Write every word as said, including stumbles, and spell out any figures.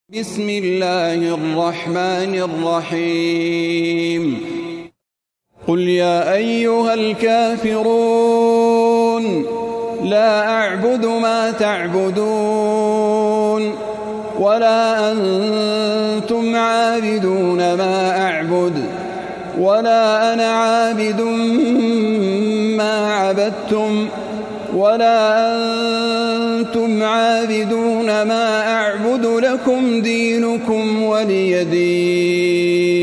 بسم الله الرحمن الرحيم قل يا أيها الكافرون لا أعبد ما تعبدون ولا أنتم عابدون ما أعبد ولا أنا عابد ما عبدتم ولا أنتم عابدون ما أعبد لكم دينكم ولي دين.